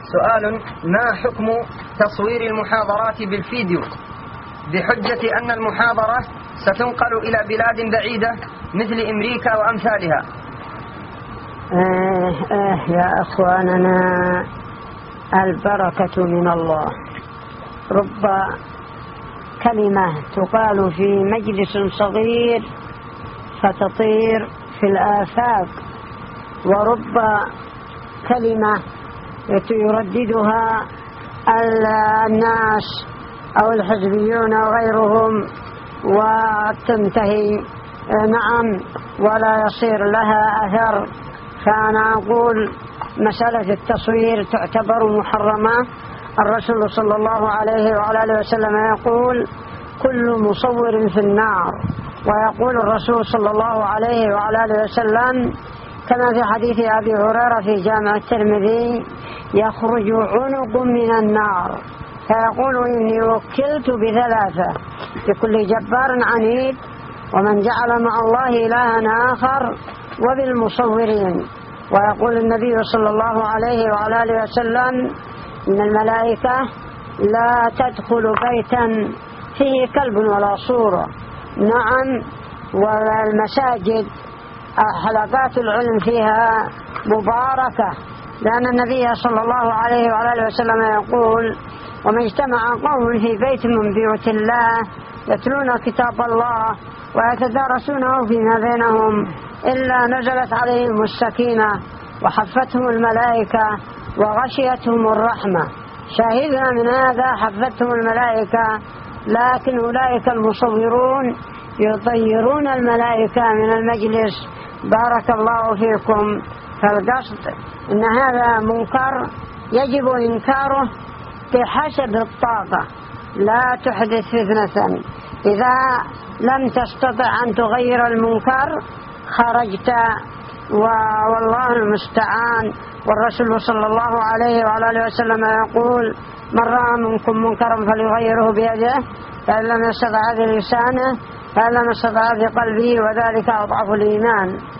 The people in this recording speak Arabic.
سؤال: ما حكم تصوير المحاضرات بالفيديو بحجة أن المحاضرة ستنقل إلى بلاد بعيدة مثل أمريكا وأمثالها؟ يا أخواننا، البركة من الله. رب كلمة تقال في مجلس صغير فتطير في الآفاق، ورب كلمة يرددها الناس أو الحزبيون وغيرهم وتنتهي نعم ولا يصير لها أثر. فأنا أقول مسألة التصوير تعتبر محرمة. الرسول صلى الله عليه وعلى آله وسلم يقول: كل مصور في النار. ويقول الرسول صلى الله عليه وعلى آله وسلم كما في حديث أبي هريرة في جامع الترمذي: يخرج عنق من النار فيقول: إني وكلت بثلاثة، بكل جبار عنيد، ومن جعل مع الله إلها آخر، وبالمصورين. ويقول النبي صلى الله عليه وعلى آله وسلم: إن الملائكة لا تدخل بيتا فيه كلب ولا صورة. نعم، والمساجد حلقات العلم فيها مباركة، لأن النبي صلى الله عليه وعلى آله وسلم يقول: وما اجتمع قوم في بيت من بيوت الله يتلون كتاب الله ويتدارسونه فيما بينهم إلا نزلت عليهم السكينة وحفتهم الملائكة وغشيتهم الرحمة. شاهدنا من هذا حفتهم الملائكة، لكن أولئك المصورون يطيرون الملائكة من المجلس. بارك الله فيكم. فالقصد إن هذا منكر يجب إنكاره بحسب الطاقة، لا تحدث فتنة. إذا لم تستطع أن تغير المنكر خرجت، والله المستعان. والرسول صلى الله عليه وعلى آله وسلم يقول: من رأى منكم منكرا فليغيره بيده، فإن لم يستطع بلسانه، فإن لم يستطع بقلبه، وذلك أضعف الإيمان.